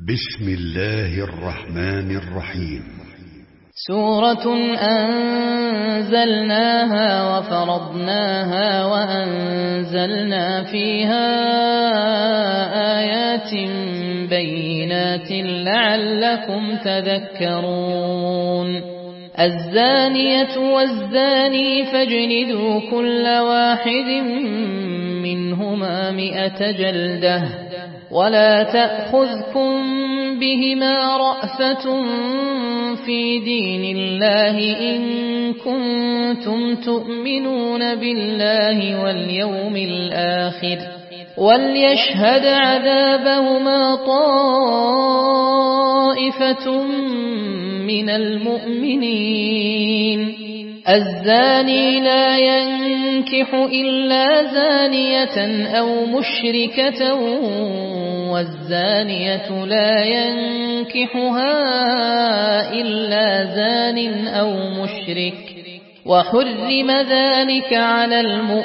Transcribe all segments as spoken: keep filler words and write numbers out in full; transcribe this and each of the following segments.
بسم الله الرحمن الرحيم. سورة أنزلناها وفرضناها وأنزلنا فيها آيات بينات لعلكم تذكرون. الزانية والزاني فاجلدوا كل واحد منهما مئة جلدة ولا تأخذكم بهما رأفة في دين الله إن كنتم تؤمنون بالله واليوم الآخر وليشهد عذابهما طائفة من المؤمنين. الزاني لا ينكح إلا زانية أو مشركة والزانية لا ينكحها إلا زان أو مشرك وحرم ذلك على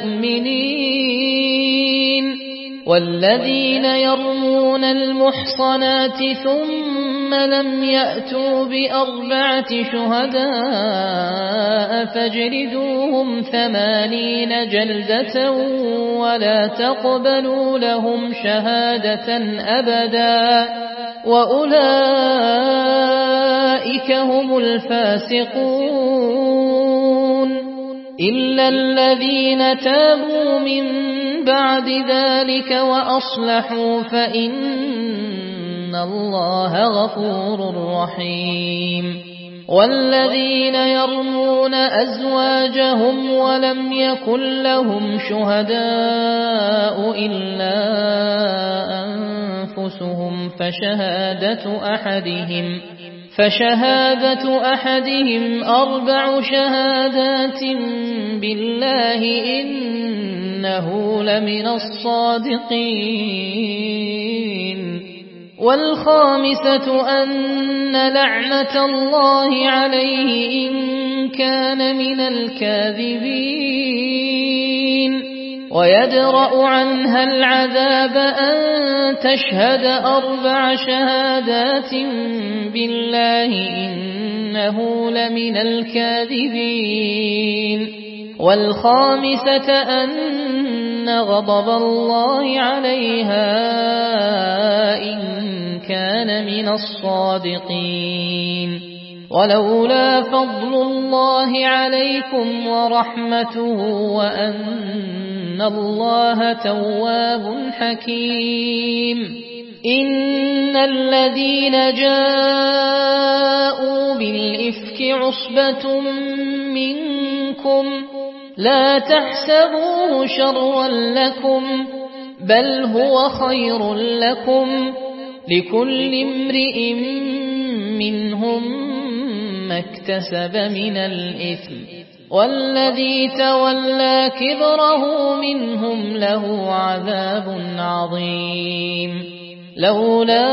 المؤمنين. والذين يرمون المحصنات ثم لم يأتوا بأربعة شهداء فاجلدوهم ثمانين جلدة ولا تقبلوا لهم شهادة أبدا وأولئك هم الفاسقون. إلا الذين تابوا من بعد ذلك وأصلحوا فإن الله غفور رحيم. والذين يرمون أزواجهم ولم يكن لهم شهداء إلا أنفسهم فشهادة أحدهم فشهادة أحدهم أربع شهادات بالله إنه لمن الصادقين. والخامسة أن لعنة الله عليه إن كان من الكاذبين. ويدرأ عنها العذاب أن تشهد أربع شهادات بالله إنه لمن الكاذبين. والخامسة أن غضب الله عليها إن كان من الصادقين. ولولا فضل الله عليكم ورحمته وأن الله تواب حكيم. إن الذين جاءوا بالإفك عصبة منكم لا تحسبوه شرا لكم بل هو خير لكم لكل امرئ منهم ما اكتسب من الإثم والذي تولى كبره منهم له عذاب عظيم. لولا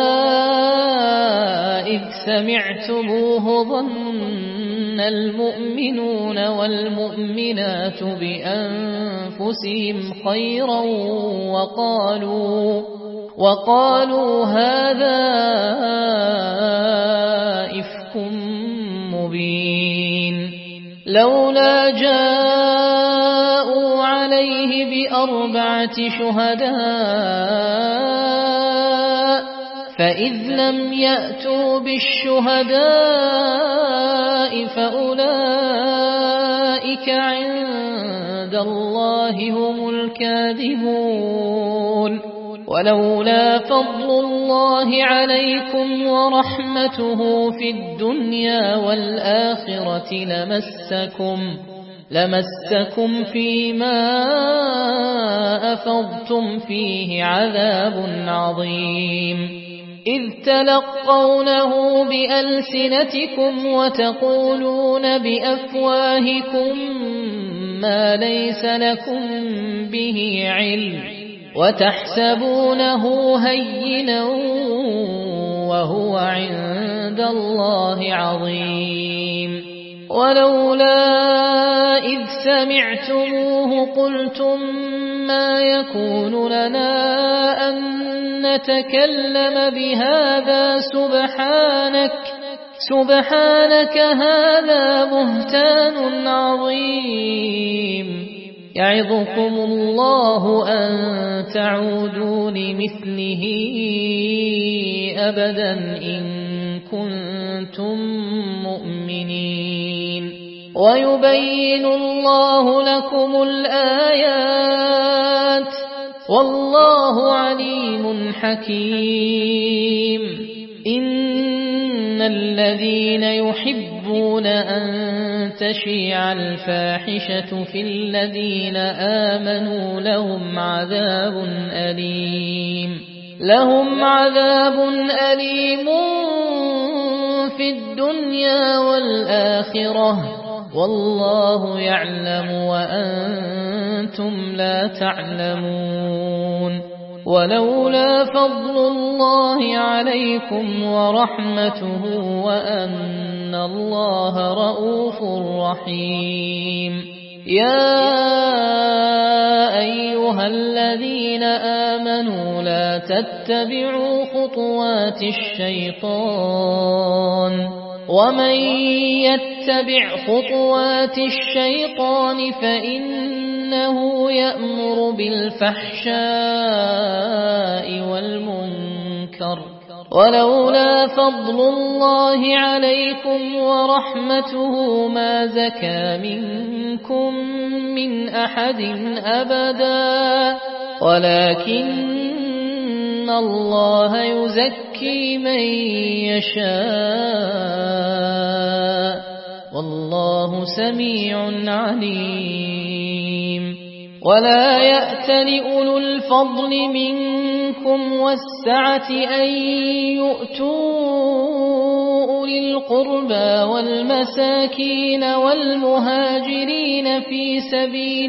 إذ سمعتموه ظن المؤمنون والمؤمنات بأنفسهم خيرا وقالوا وقالوا هذا إفك مبين. لولا جاءوا عليه بأربعة شهداء فإذ لم يأتوا بالشهداء فأولئك عند الله هم الكاذبون. ولولا فضل الله عليكم ورحمته في الدنيا والآخرة لمسكم لمسكم فيما أفضتم فيه عذاب عظيم. إذ تلقونه بألسنتكم وتقولون بأفواهكم ما ليس لكم به علم وتحسبونه هينا وهو عند الله عظيم. ولولا إذ سمعتموه قلتم ما يكون لنا أن نتكلم بهذا سبحانك سبحانك هذا بهتان عظيم يعظكم الله أن تعودوا لمثله أبدا إن كنتم مؤمنين ويبين الله لكم الآيات والله عليم حكيم إن الذين يحبون أن تشيع الفاحشة في الذين آمنوا لهم عذاب أليم لهم عذاب أليم في الدنيا والآخرة والله يعلم وأنتم لا تعلمون ولولا فضل الله عليكم ورحمته وأن الله رؤوف رحيم يا أيها الذين آمنوا لا تتبعوا خطوات الشيطان ومن يتبع خطوات الشيطان فإنه يأمر بالفحشاء والمنكر ولولا فضل الله عليكم ورحمته ما زكى منكم من أحد أبدا ولكن الله يزكي من يشاء والله سميع عليم ولا يأتل أولو الفضل منكم والسعة أن يؤتوا أولي القربى والمساكين والمهاجرين في سبيل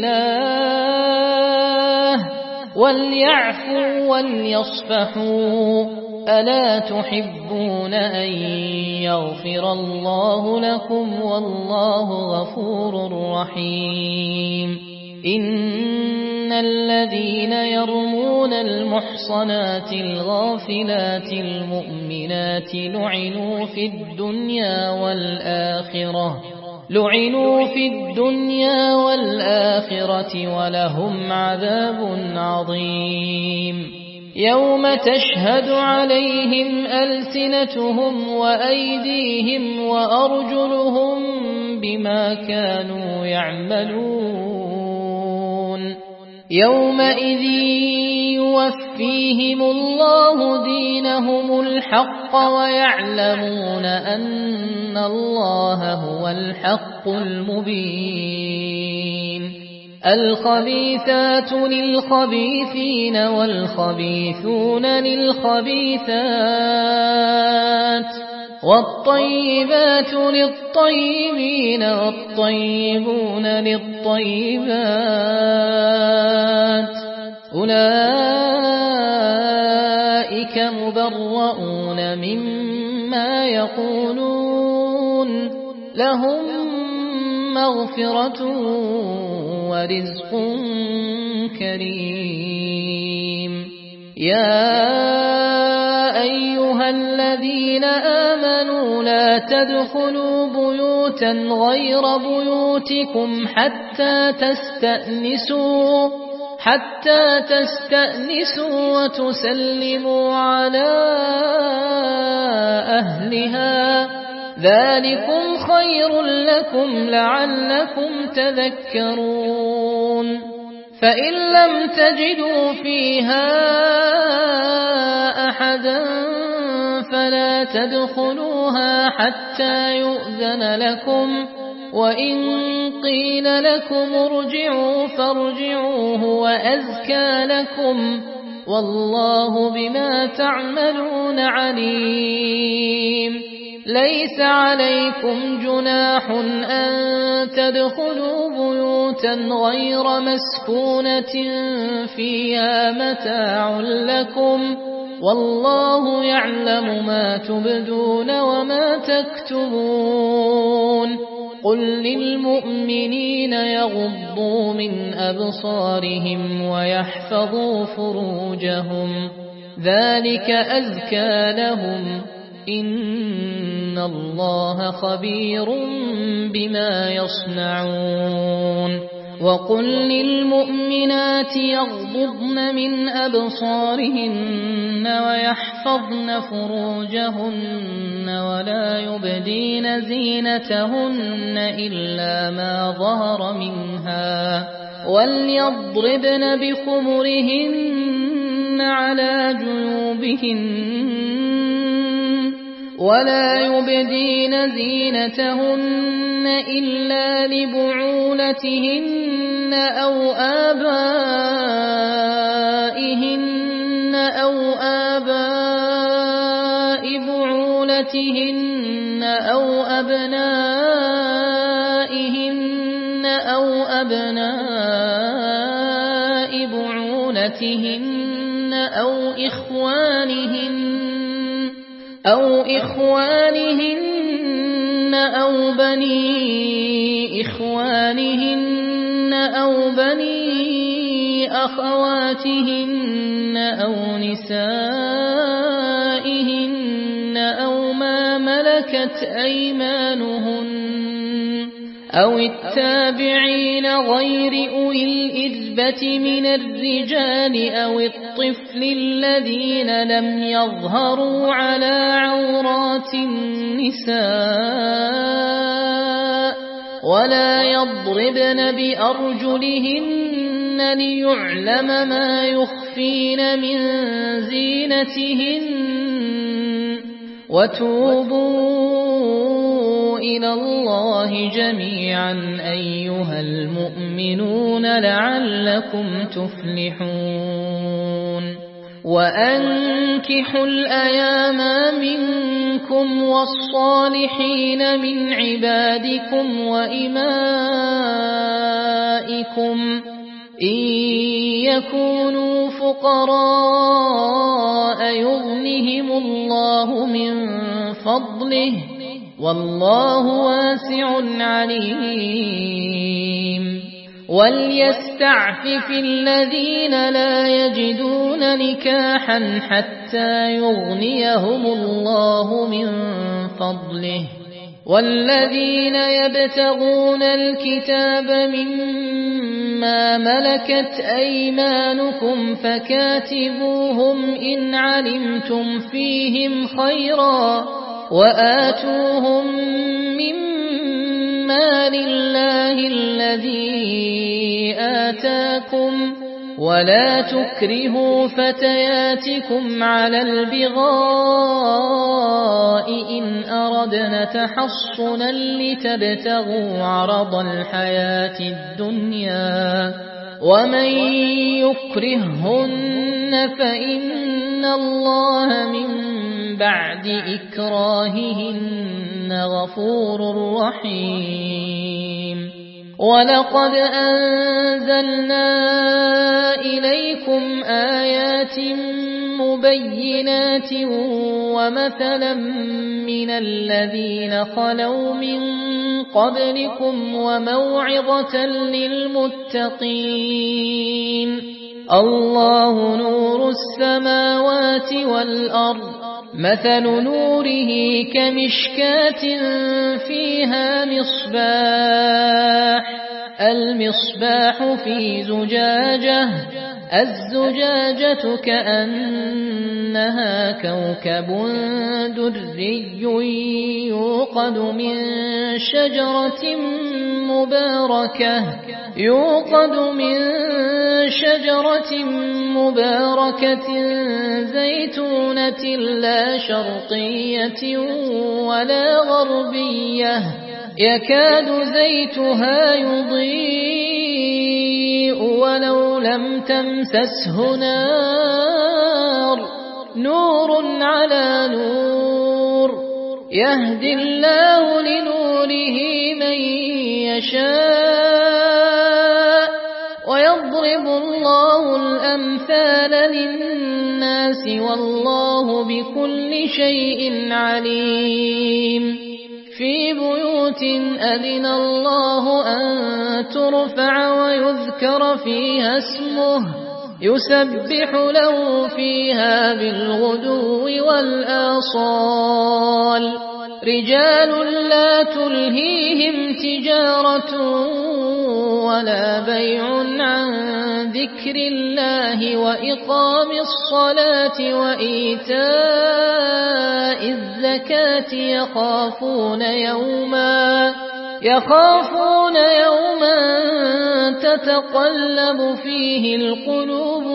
الله وليعفوا وليصفحوا ألا تحبون أن يغفر الله لكم والله غفور رحيم إن الذين يرمون المحصنات الغافلات المؤمنات لعنوا في الدنيا والآخرة لعنوا في الدنيا والآخرة ولهم عذاب عظيم يوم تشهد عليهم ألسنتهم وأيديهم وأرجلهم بما كانوا يعملون يومئذ يوفيهم الله دينهم الحق ويعلمون أن الله هو الحق المبين الخبيثات للخبيثين والخبيثون للخبيثات والطيبات للطيبين والطيبون للطيبات أولئك مبرؤون مما يقولون لهم مغفرة ورزق كريم يا أيها الذين آمنوا لا تدخلوا بيوتا غير بيوتكم حتى تستأنسوا حتى تستأنسوا وتسلموا على أهلها ذلكم خير لكم لعلكم تذكرون فإن لم تجدوا فيها أحدا فلا تدخلوها حتى يؤذن لكم وإن قيل لكم ارجعوا فارجعوا هو أزكى لكم والله بما تعملون عليم ليس عليكم جناح أن تدخلوا بيوتا غير مسكونة فيها متاع لكم والله يعلم ما تبدون وما تكتمون قل للمؤمنين يغضوا من أبصارهم ويحفظوا فروجهم ذلك أزكى لهم إن الله خبير بما يصنعون وقل للمؤمنات يغضضن من أبصارهن ويحفظن فروجهن ولا يبدين زينتهن إلا ما ظهر منها وليضربن بخمرهن على جيوبهن ولا يبدين زينتهن إلا لبعولتهن أو آبائهن أو آباء بعولتهن أو أبنائهن أو أبناء بعولتهن أو إخوانهن أو إخوانهن أو بني إخوانهن أو بني أخواتهن أو نسائهن أو ما ملكت أيمانهن أو التابعين غير أولي الإربة من الرجال أو الطفل الذين لم يظهروا على عورات النساء ولا يضربن بأرجلهن ليعلم ما يخفين من زينتهن وتوبوا إلى الله جميعا أيها المؤمنون لعلكم تفلحون وأنكحوا الأيام منكم والصالحين من عبادكم وإمائكم إن يكونوا فقراء يغنهم الله من فضله والله واسع عليم وليستعفف الذين لا يجدون نكاحا حتى يغنيهم الله من فضله والذين يبتغون الكتاب مما ملكت أيمانكم فكاتبوهم إن علمتم فيهم خيرا وآتوهم مما لله الذي آتاكم ولا تكرهوا فتياتكم على البغاء إن أردنا تحصنا لتبتغوا عرض الحياة الدنيا ومن يكرههن فإن الله من بعد إكراههن غفور رحيم ولقد أنزلنا إليكم آيات مبينات ومثلا من الذين خلوا من قبلكم وموعظة للمتقين الله نور السماوات والأرض مثل نوره كمشكاة فيها مصباح المصباح في زجاجة الزجاجة كأنها كوكب دري يوقد من شجرة مباركة يوقد من شجرة مباركة زيتونة لا شرقية ولا غربية يكاد زيتها يضيء ولو لم تمسسه نار نور على نور يهدي الله لنوره من يشاء ويضرب الله الأمثال للناس والله بكل شيء عليم في بيوت أذن الله أن ترفع ويذكر فيها اسمه يسبح له فيها بالغدو والآصال رجال لا تلهيهم تجارة ولا بيع عن ذكر الله وإقام الصلاة وإيتاء الزكاة يخافون يوما يخافون يوما تتقلب فيه القلوب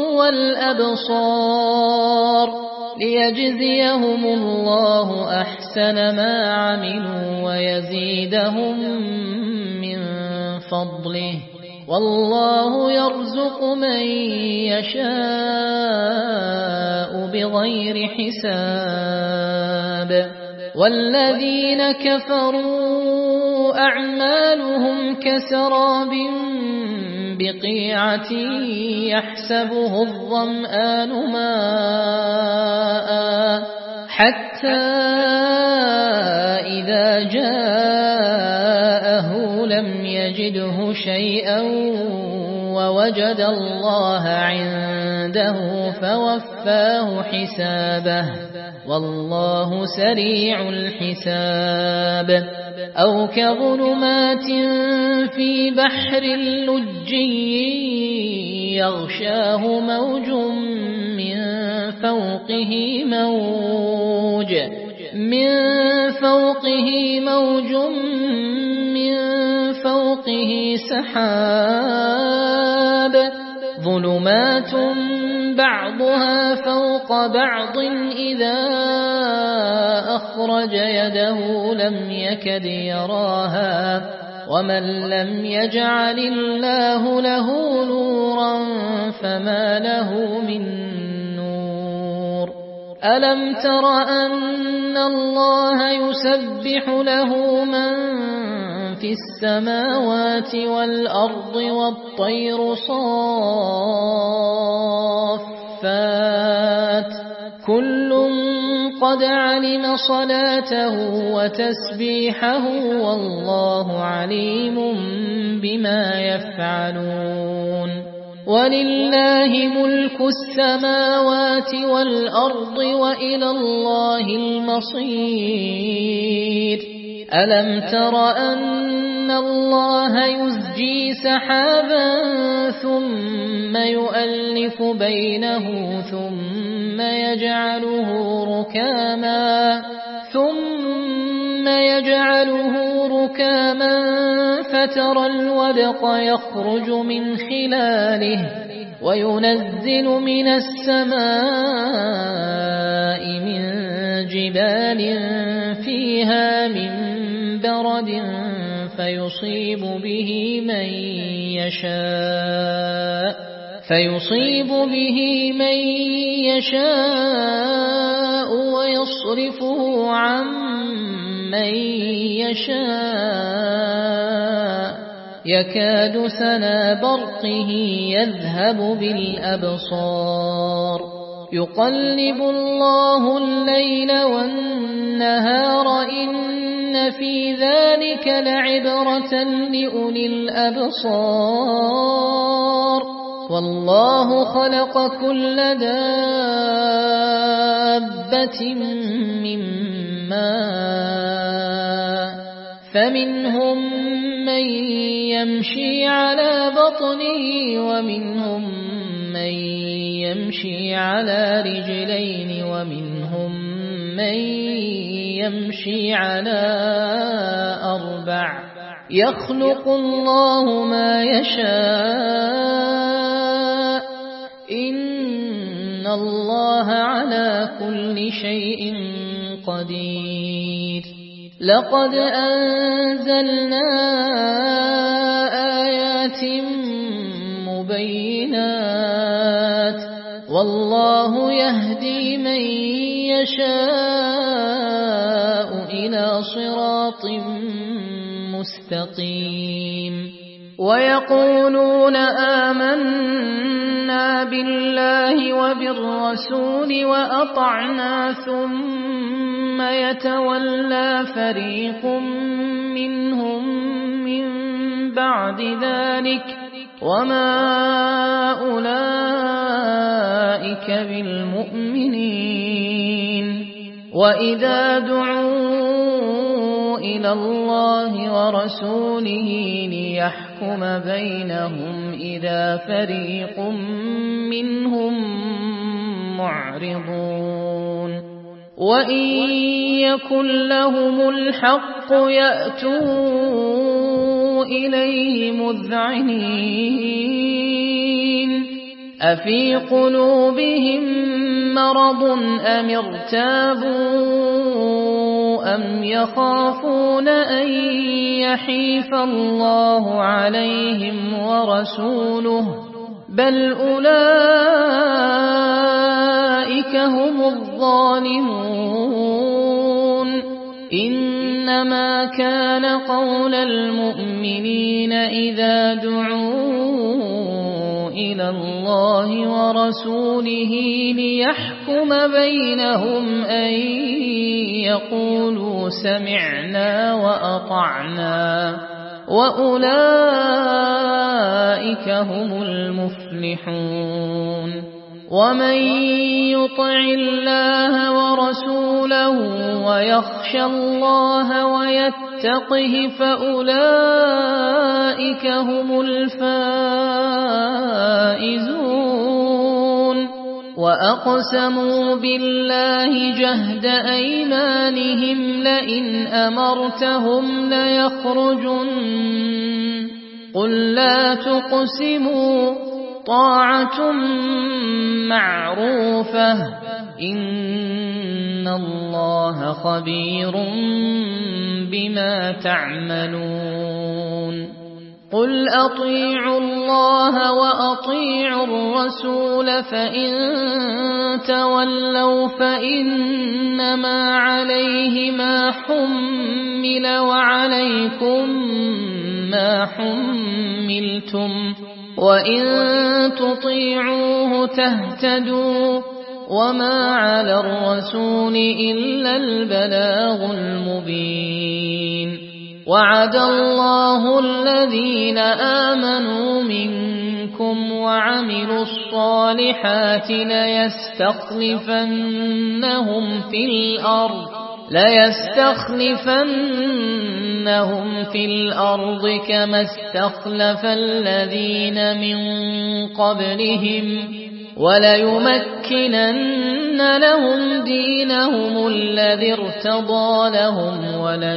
والأبصار ليجزيهم الله أحسن ما عملوا ويزيدهم من فضله والله يرزق من يشاء بغير حساب والذين كفروا أعمالهم كسراب بقيعة يحسبه الظمآن ماء حتى إذا جاءه لم يجده شيئا ووجد الله عنده فوفاه حسابه والله سريع الحساب أو كظلمات في بحر لجي يغشاه موج من فوقه موج من فوقه موج من فوقه سحاب ظلمات بعضها فوق بعض إذا أخرج يده لم يكد يراها ومن لم يجعل الله له نورا فما له من نور ألم تر أن الله يسبح له من في السماوات والأرض والطير صافات كل قد علم صلاته وتسبيحه والله عليم بما يفعلون ولله ملك السماوات والأرض وإلى الله المصير ألم تر أن الله يزجي سحابا ثم يؤلف بينه ثم يجعله ركاما ثم يجعله ركاما فترى الودق يخرج من خلاله وينزل من السماء من جبال فيها من برد فيصيب به من يشاء فيصيب به من يشاء ويصرفه عن من يشاء يكاد سنا برقه يذهب بالأبصار يقلب الله الليل والنهار إن في ذلك لعبرة لأولي الأبصار والله خلق كل دابة من ماء فمنهم من يمشي على بطنه ومنهم من يمشي على رجلين ومنهم من يمشي على أربع يخلق الله ما يشاء إن الله على كل شيء قدير لقد أنزلنا آيات مبينات والله يهدي من يشاء إلى صراط مستقيم ويقولون آمنا بالله وبالرسول وأطعنا ثم يتولى فريق منهم من بعد ذلك وما أولئك بالمؤمنين وإذا دعوا إلى الله ورسوله ليحكم بينهم إذا فريق منهم معرضون وإن يكن لهم الحق يأتوا إليه مذعنين أفي قلوبهم مرض أم ارتابوا أم يخافون أن يحيف الله عليهم ورسوله بل أولئك هم الظالمون إنما كان قول المؤمنين إذا دعوا إلى الله ورسوله ليحكم بينهم أن يقولوا سمعنا وأطعنا وأولئك هم المفلحون ومن يطع الله ورسوله ويخشى الله ويتقه فأولئك هم الفائزون وأقسموا بالله جهد أيمانهم لئن أمرتهم ليخرجن قل لا تقسموا طاعة معروفة إن الله خبير بما تعملون قل أطيعوا الله وأطيعوا الرسول فإن تولوا فإنما عليه ما حمل وعليكم ما حملتم وإن تطيعوه تهتدوا وما على الرسول إلا البلاغ المبين وعد الله الذين آمنوا منكم وعملوا الصالحات ليستخلفنهم في الأرض ليستخلفنهم في الأرض كما استخلف الذين من قبلهم وليمكنن لهم دينهم الذي ارتضى لهم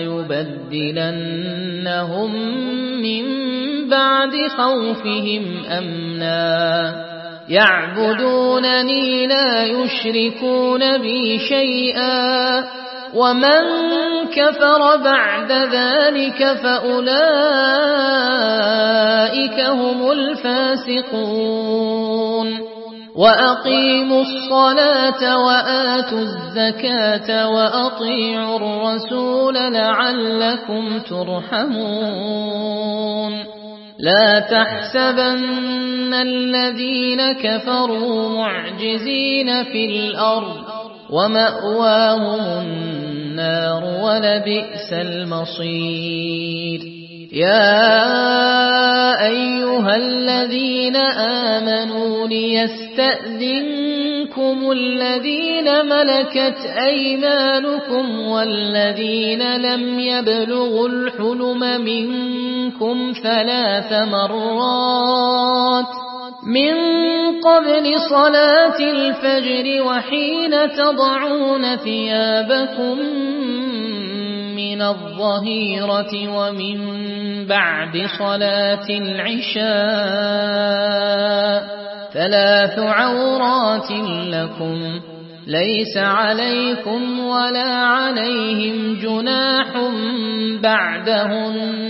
وليبدلنهم من بعد خوفهم أمنا يعبدونني لا يشركون بي شيئا ومن كفر بعد ذلك فأولئك هم الفاسقون وأقيموا الصلاة وآتوا الزكاة وأطيعوا الرسول لعلكم ترحمون لا تحسبن الذين كفروا معجزين في الأرض ومأواهم النار ولبئس المصير يا أيها الذين آمنوا ليستأذنكم الذين ملكت أيمانكم والذين لم يبلغوا الحلم منكم ثلاث مرات من قبل صلاة الفجر وحين تضعون ثيابكم من الظهيرة ومن بعد صلاة العشاء ثلاث عورات لكم ليس عليكم ولا عليهم جناح بعدهن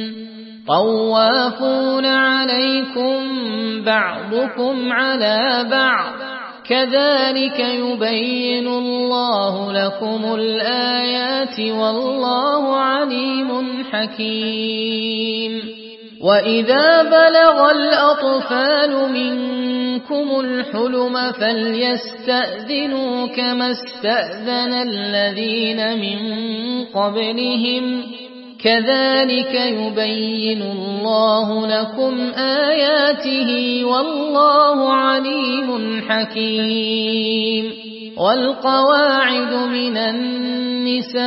طوافون عليكم بعضكم على بعض كذلك يبين الله لكم الآيات والله عليم حكيم وإذا بلغ الأطفال منكم الحلم فليستأذنوا كما استأذن الذين من قبلهم كذلك يبين الله لكم آياته والله عليم حكيم والقواعد من النساء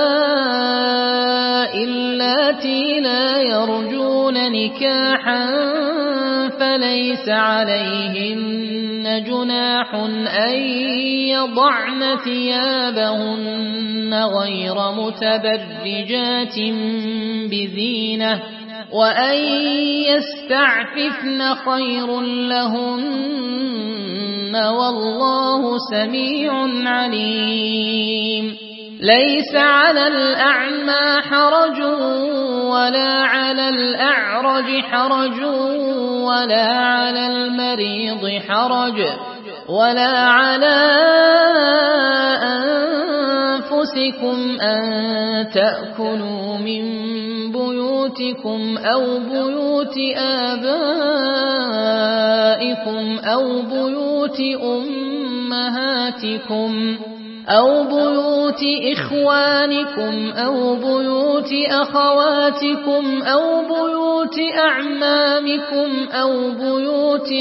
اللاتي لا يرجون نكاحا فليس عليهن جناح أن يضعن ثيابهن غير متبرجات بزينة وأن يستعففن خير لهن والله سميع عليم ليس على الأعمى حرج ولا على الأعرج حرج ولا على المريض حرج ولا على أنفسكم أن تأكلوا من بيوتكم أو بيوت آبائكم أو بيوت أمهاتكم أو بيوت إخوانكم أو بيوت أخواتكم أو بيوت أعمامكم أو بيوت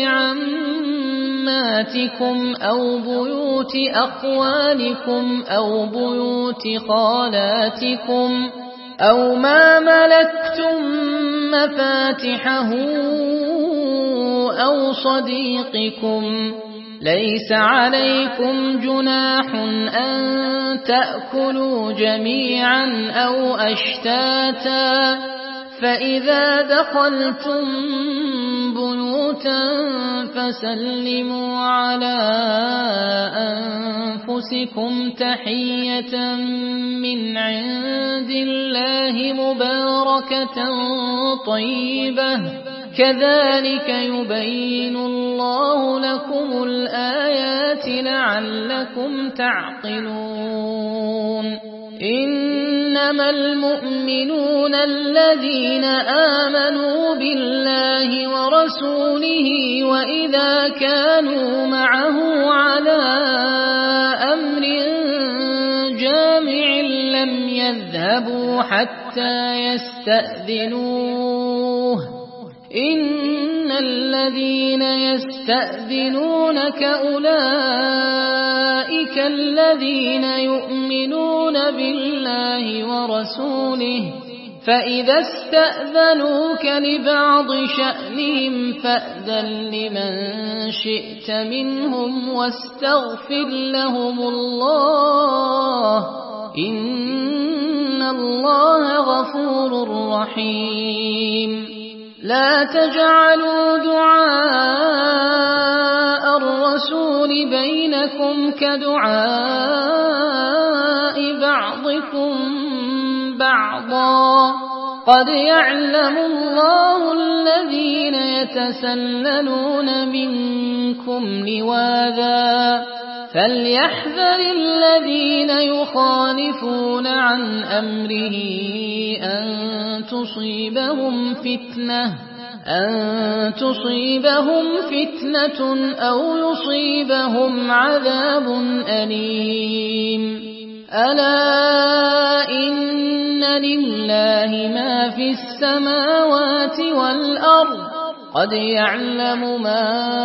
عماتكم أو بيوت أخوالكم أو بيوت خالاتكم أو ما ملكتم مفاتحه أو صديقكم ليس عليكم جناح أن تأكلوا جميعا أو أشتاتا فإذا دخلتم بيوتا فسلموا على أنفسكم تحية من عند الله مباركة طيبة كذلك يبين الله لكم الآيات لعلكم تعقلون إنما المؤمنون الذين آمنوا بالله ورسوله وإذا كانوا معه على أمر جامع لم يذهبوا حتى يستأذنوه إن الذين يستأذنونك أولئك الذين يؤمنون بالله ورسوله فإذا استأذنوك لبعض شأنهم فأذن لمن شئت منهم واستغفر لهم الله إن الله غفور رحيم لا تجعلوا دعاء الرسول بينكم كدعاء بعضكم بعضا قد يعلم الله الذين يتسللون منكم لواذا فليحذر الذين يخالفون عن أمره أن تصيبهم فتنة أن تصيبهم فتنة أو يصيبهم عذاب أليم ألا إن لله ما في السماوات والأرض قد يعلم ما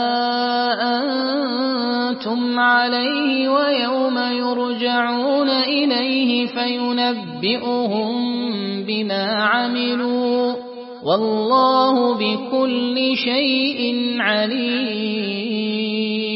أنتم عليه ويوم يرجعون إليه فينبئهم بما عملوا والله بكل شيء عليم